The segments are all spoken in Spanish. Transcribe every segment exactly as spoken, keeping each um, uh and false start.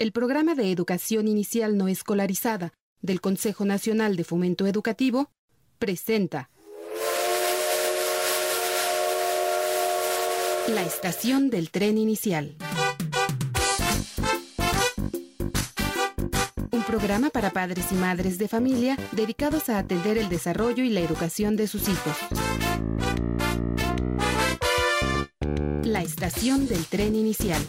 El Programa de Educación Inicial No Escolarizada del Consejo Nacional de Fomento Educativo presenta La Estación del Tren Inicial. Un programa para padres y madres de familia dedicados a atender el desarrollo y la educación de sus hijos. La Estación del Tren Inicial.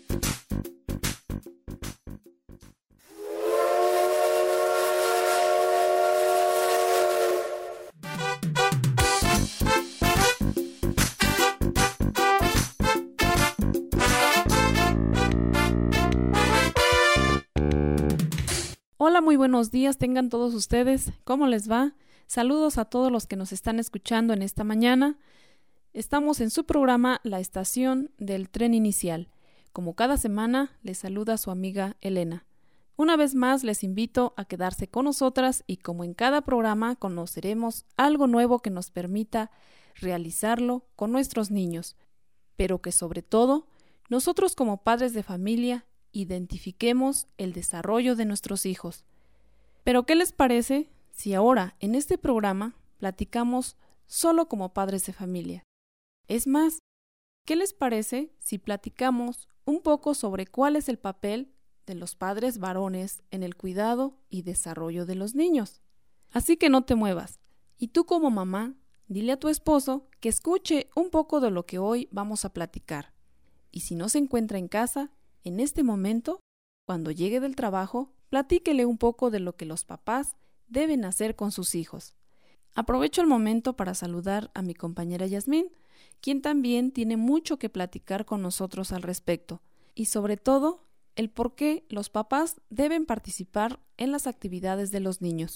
Hola, muy buenos días, tengan todos ustedes. ¿Cómo les va? Saludos a todos los que nos están escuchando en esta mañana. Estamos en su programa La Estación del Tren Inicial. Como cada semana, les saluda su amiga Elena. Una vez más, les invito a quedarse con nosotras y como en cada programa, conoceremos algo nuevo que nos permita realizarlo con nuestros niños, pero que sobre todo, nosotros como padres de familia, identifiquemos el desarrollo de nuestros hijos. Pero ¿qué les parece si ahora en este programa platicamos solo como padres de familia? Es más, ¿qué les parece si platicamos un poco sobre cuál es el papel de los padres varones en el cuidado y desarrollo de los niños? Así que no te muevas. Y tú como mamá, dile a tu esposo que escuche un poco de lo que hoy vamos a platicar. Y si no se encuentra en casa, en este momento, cuando llegue del trabajo, platíquele un poco de lo que los papás deben hacer con sus hijos. Aprovecho el momento para saludar a mi compañera Yasmín, quien también tiene mucho que platicar con nosotros al respecto, y sobre todo, el por qué los papás deben participar en las actividades de los niños.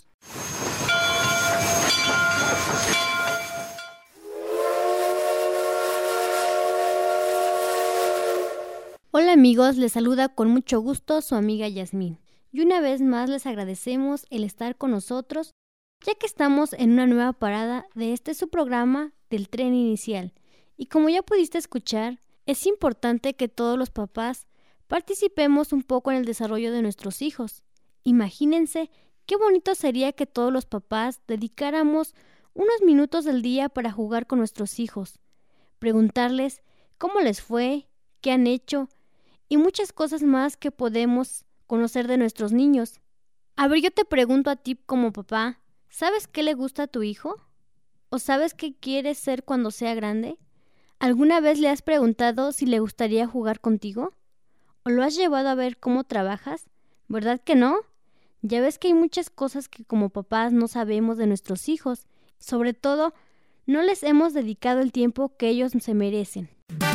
Hola amigos, les saluda con mucho gusto su amiga Yasmín. Y una vez más les agradecemos el estar con nosotros, ya que estamos en una nueva parada de este su programa del Tren Inicial. Y como ya pudiste escuchar, es importante que todos los papás participemos un poco en el desarrollo de nuestros hijos. Imagínense qué bonito sería que todos los papás dedicáramos unos minutos del día para jugar con nuestros hijos, preguntarles cómo les fue, qué han hecho, y muchas cosas más que podemos conocer de nuestros niños. A ver, yo te pregunto a ti como papá, ¿sabes qué le gusta a tu hijo? ¿O sabes qué quiere ser cuando sea grande? ¿Alguna vez le has preguntado si le gustaría jugar contigo? ¿O lo has llevado a ver cómo trabajas? ¿Verdad que no? Ya ves que hay muchas cosas que como papás no sabemos de nuestros hijos. Sobre todo, no les hemos dedicado el tiempo que ellos se merecen.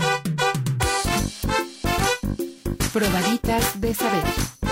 Probaditas de saber.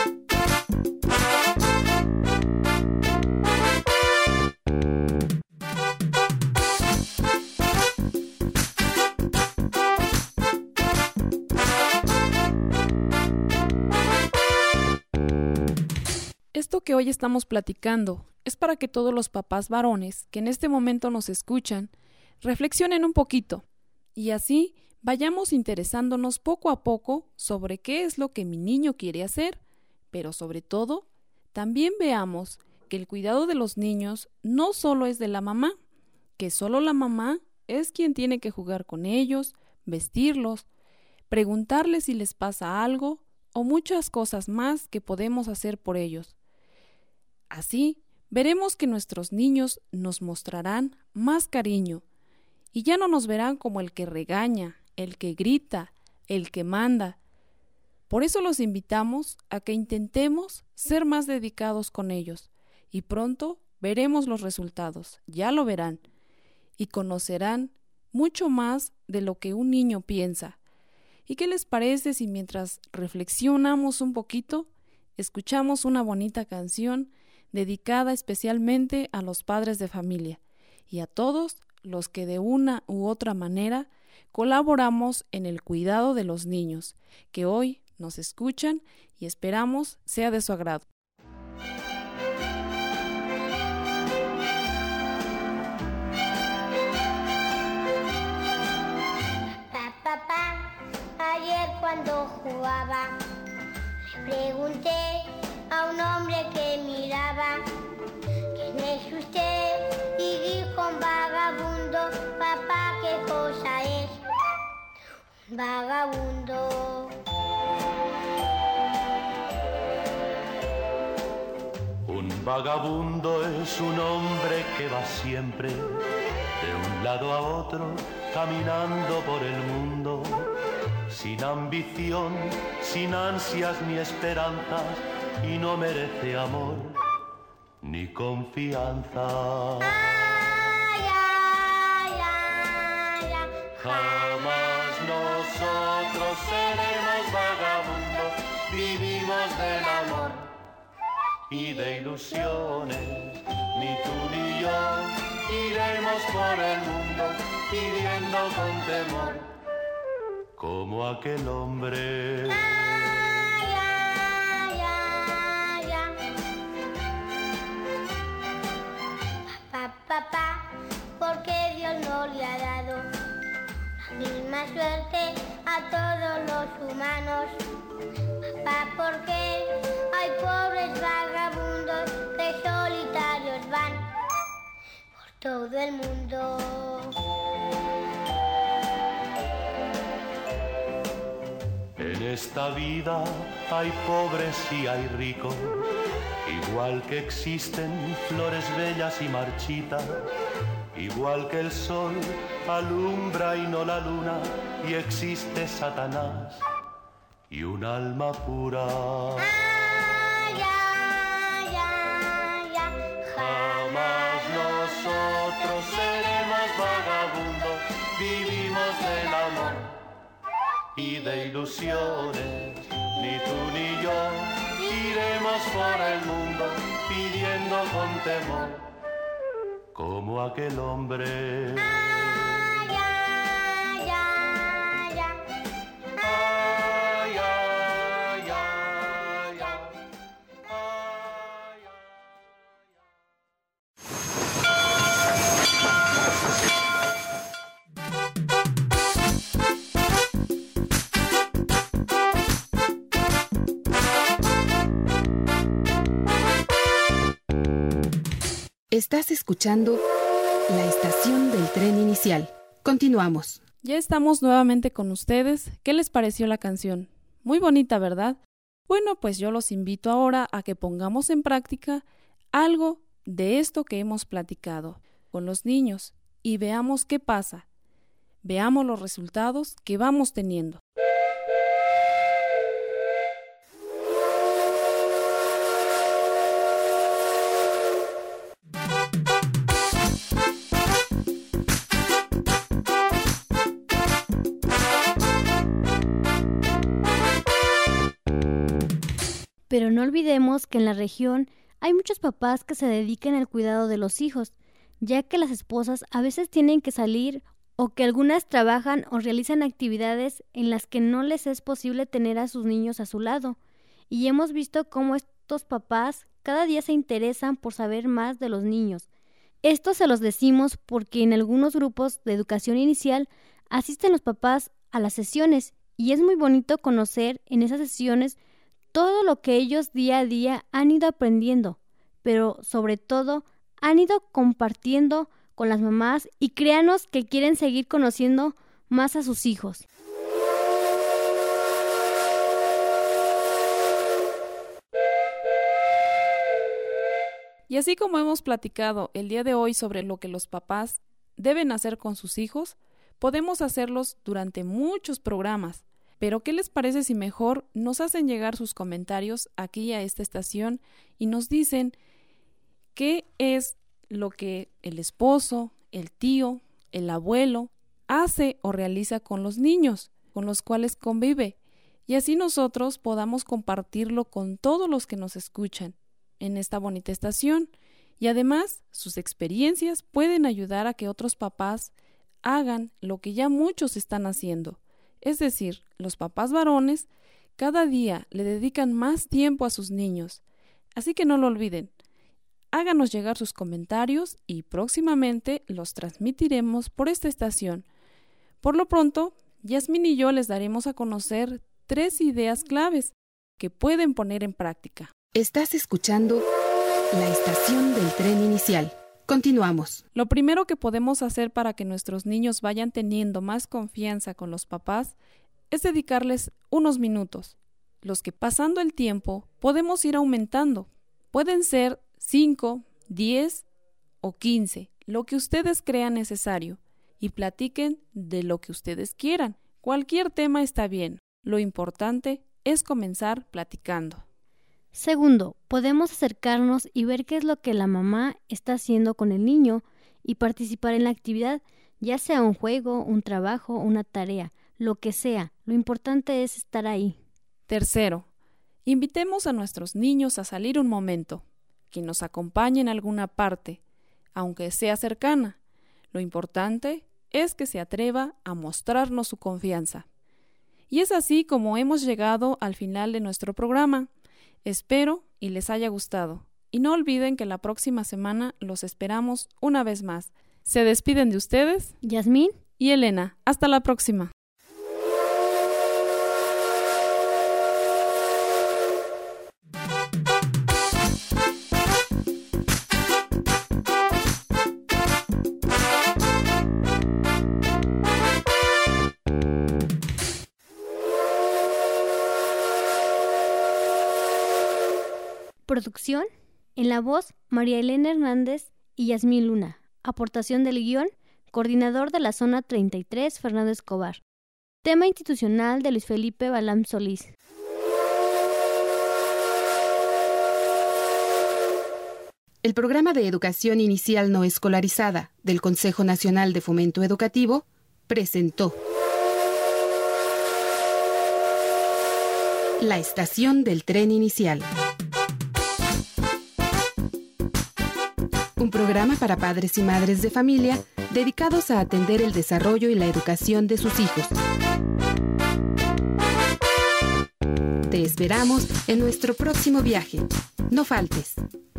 Esto que hoy estamos platicando es para que todos los papás varones que en este momento nos escuchan reflexionen un poquito y así vayamos interesándonos poco a poco sobre qué es lo que mi niño quiere hacer, pero sobre todo, también veamos que el cuidado de los niños no solo es de la mamá, que solo la mamá es quien tiene que jugar con ellos, vestirlos, preguntarles si les pasa algo o muchas cosas más que podemos hacer por ellos. Así, veremos que nuestros niños nos mostrarán más cariño y ya no nos verán como el que regaña, el que grita, el que manda. Por eso los invitamos a que intentemos ser más dedicados con ellos y pronto veremos los resultados, ya lo verán, y conocerán mucho más de lo que un niño piensa. ¿Y qué les parece si mientras reflexionamos un poquito, escuchamos una bonita canción dedicada especialmente a los padres de familia y a todos los que de una u otra manera colaboramos en el cuidado de los niños, que hoy nos escuchan y esperamos sea de su agrado. Papá, ayer cuando jugaba Pregunté a un hombre que miraba, ¿quién es usted? Y dijo un vagabundo, papá, ¿qué cosa es? Un vagabundo. Un vagabundo es un hombre que va siempre de un lado a otro, caminando por el mundo, sin ambición, sin ansias ni esperanzas, y no merece amor ni confianza. Ay, ay, ay, ay. Jamás nosotros seremos vagabundos, vivimos del amor y de ilusiones. Ni tú ni yo iremos por el mundo pidiendo con temor, como aquel hombre. Ay, ay, ay, ay. Papá, papá, ¿por qué Dios no le ha dado la misma suerte a todos los humanos? Papá, ¿por qué hay pobres vagabundos que solitarios van por todo el mundo? En esta vida hay pobres y hay ricos, igual que existen flores bellas y marchitas, igual que el sol alumbra y no la luna, y existe Satanás y un alma pura. Ay, ay, ay, ay. Jamás nosotros seremos vagabundos, vivimos del amor y de ilusiones. Ni tú ni yo iremos por el mundo pidiendo con temor, como aquel hombre. Ay, ay, ay, ay. Ay, ay, ay, ay, ay, ay. Estás escuchando la estación del tren inicial. Continuamos. Ya estamos nuevamente con ustedes. ¿Qué les pareció la canción? Muy bonita, ¿verdad? Bueno, pues yo los invito ahora a que pongamos en práctica algo de esto que hemos platicado con los niños y veamos qué pasa. Veamos los resultados que vamos teniendo. Pero no olvidemos que en la región hay muchos papás que se dedican al cuidado de los hijos, ya que las esposas a veces tienen que salir o que algunas trabajan o realizan actividades en las que no les es posible tener a sus niños a su lado. Y hemos visto cómo estos papás cada día se interesan por saber más de los niños. Esto se los decimos porque en algunos grupos de educación inicial asisten los papás a las sesiones y es muy bonito conocer en esas sesiones todo lo que ellos día a día han ido aprendiendo, pero sobre todo han ido compartiendo con las mamás y créanos que quieren seguir conociendo más a sus hijos. Y así como hemos platicado el día de hoy sobre lo que los papás deben hacer con sus hijos, podemos hacerlos durante muchos programas. Pero ¿qué les parece si mejor nos hacen llegar sus comentarios aquí a esta estación y nos dicen qué es lo que el esposo, el tío, el abuelo hace o realiza con los niños con los cuales convive? Y así nosotros podamos compartirlo con todos los que nos escuchan en esta bonita estación. Y además, sus experiencias pueden ayudar a que otros papás hagan lo que ya muchos están haciendo. Es decir, los papás varones cada día le dedican más tiempo a sus niños. Así que no lo olviden. Háganos llegar sus comentarios y próximamente los transmitiremos por esta estación. Por lo pronto, Yasmín y yo les daremos a conocer tres ideas claves que pueden poner en práctica. Estás escuchando la estación del tren inicial. Continuamos. Lo primero que podemos hacer para que nuestros niños vayan teniendo más confianza con los papás es dedicarles unos minutos, los que pasando el tiempo podemos ir aumentando. Pueden ser cinco, diez o quince, lo que ustedes crean necesario, y platiquen de lo que ustedes quieran. Cualquier tema está bien. Lo importante es comenzar platicando. Segundo, podemos acercarnos y ver qué es lo que la mamá está haciendo con el niño y participar en la actividad, ya sea un juego, un trabajo, una tarea, lo que sea. Lo importante es estar ahí. Tercero, invitemos a nuestros niños a salir un momento, que nos acompañen a alguna parte, aunque sea cercana. Lo importante es que se atreva a mostrarnos su confianza. Y es así como hemos llegado al final de nuestro programa. Espero y les haya gustado. Y no olviden que la próxima semana los esperamos una vez más. Se despiden de ustedes, Yasmín y Elena. Hasta la próxima. Producción, en la voz, María Elena Hernández y Yasmín Luna. Aportación del guión, coordinador de la zona treinta y tres, Fernando Escobar. Tema institucional de Luis Felipe Balam Solís. El Programa de Educación Inicial No Escolarizada del Consejo Nacional de Fomento Educativo presentó La Estación del Tren Inicial. Un programa para padres y madres de familia dedicados a atender el desarrollo y la educación de sus hijos. Te esperamos en nuestro próximo viaje. No faltes.